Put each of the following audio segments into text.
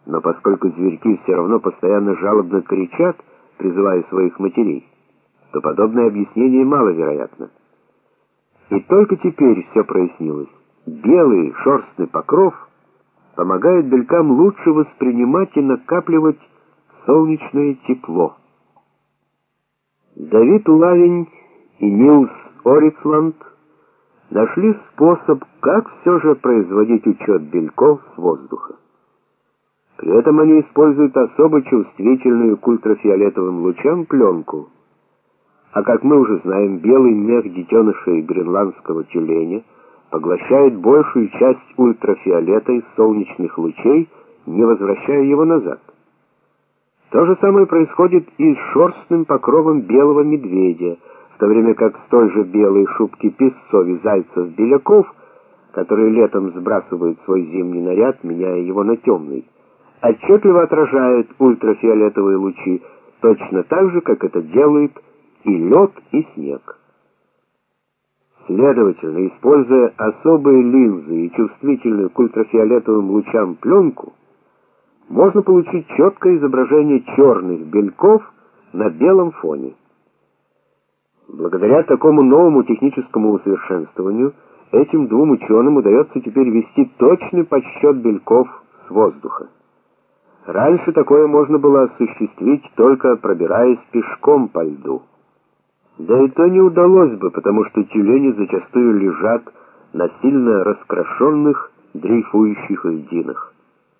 Но поскольку зверьки все равно постоянно жалобно кричат, призывая своих матерей, то подобное объяснение маловероятно. И только теперь все прояснилось. Белый шерстный покров помогает белкам лучше воспринимать и накапливать солнечное тепло. Давид Лавень и Нилс Орицланд нашли способ, как все же производить учет белков с воздуха. При этом они используют особо чувствительную к ультрафиолетовым лучам пленку. А как мы уже знаем, белый мех детенышей гренландского тюленя поглощает большую часть ультрафиолета из солнечных лучей, не возвращая его назад. То же самое происходит и с шерстным покровом белого медведя, в то время как столь же белые шубки песцов и зайцев-беляков, которые летом сбрасывают свой зимний наряд, меняя его на темный, отчетливо отражают ультрафиолетовые лучи, точно так же, как это делают и лед, и снег. Следовательно, используя особые линзы и чувствительную к ультрафиолетовым лучам пленку, можно получить четкое изображение черных белков на белом фоне. Благодаря такому новому техническому усовершенствованию этим двум ученым удается теперь вести точный подсчет белков с воздуха. Раньше такое можно было осуществить, только пробираясь пешком по льду. Да и то не удалось бы, потому что тюлени зачастую лежат на сильно раскрашенных, дрейфующих льдинах.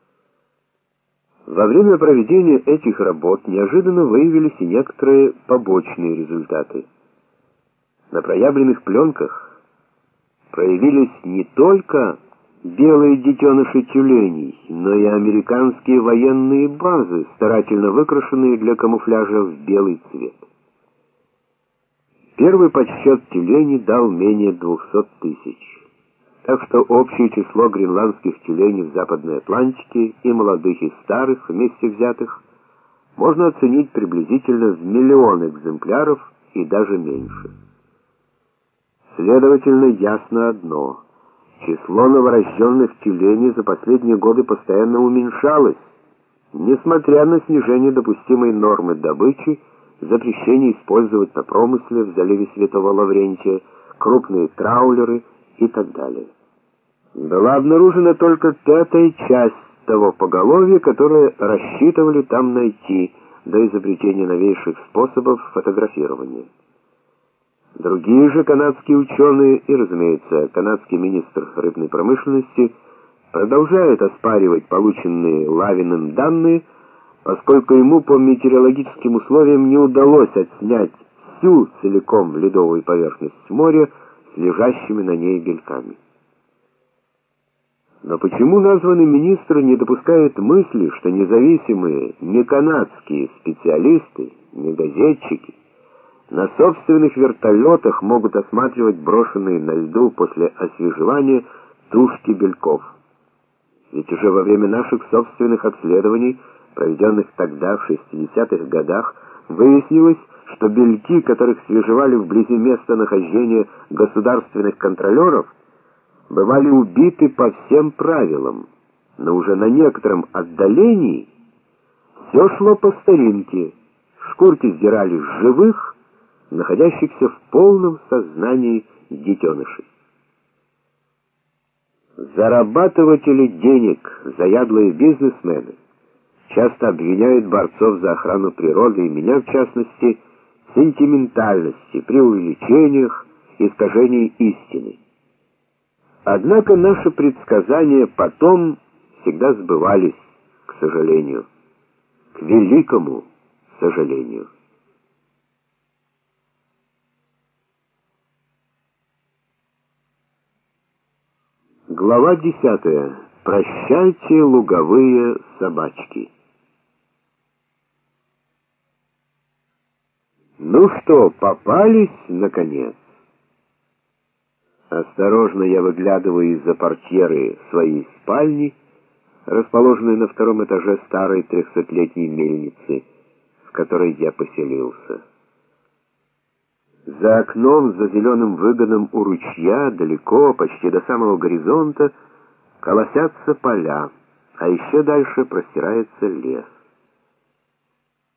Во время проведения этих работ неожиданно выявились и некоторые побочные результаты. На проявленных пленках проявились не только белые детеныши тюленей, но и американские военные базы, старательно выкрашенные для камуфляжа в белый цвет. Первый подсчет тюленей дал менее 200 тысяч. Так что общее число гренландских тюленей в Западной Атлантике, и молодых, и старых, вместе взятых, можно оценить приблизительно в 1 миллион экземпляров и даже меньше. Следовательно, ясно одно: число новорожденных тюленей за последние годы постоянно уменьшалось, несмотря на снижение допустимой нормы добычи, запрещение использовать на промысле в заливе Святого Лаврентия, крупные траулеры и так далее. Была обнаружена только 1/5 часть того поголовья, которое рассчитывали там найти до изобретения новейших способов фотографирования. Другие же канадские ученые и, разумеется, канадский министр рыбной промышленности продолжают оспаривать полученные Лавиным данные, поскольку ему по метеорологическим условиям не удалось отснять всю целиком ледовую поверхность моря с лежащими на ней белками. Но почему названный министр не допускает мысли, что независимые, не канадские специалисты, не газетчики, на собственных вертолетах могут осматривать брошенные на льду после освежевания тушки белков? Ведь уже во время наших собственных обследований, проведенных тогда, в 60-х годах, выяснилось, что бельки, которых свежевали вблизи места нахождения государственных контролеров, бывали убиты по всем правилам, но уже на некотором отдалении все шло по старинке, шкурки сдирали с живых, находящихся в полном сознании детенышей. Зарабатыватели денег, заядлые бизнесмены, часто обвиняют борцов за охрану природы, и меня в частности, в сентиментальности, преувеличениях, искажении истины. Однако наши предсказания потом всегда сбывались, к сожалению, к великому сожалению. Глава 10. Прощайте, луговые собачки. Ну что, попались, наконец? Осторожно я выглядываю из-за портьеры своей спальни, расположенной на 2-м этаже старой 300-летней мельницы, в которой я поселился. За окном, за зеленым выгоном у ручья, далеко, почти до самого горизонта, колосятся поля, а еще дальше простирается лес.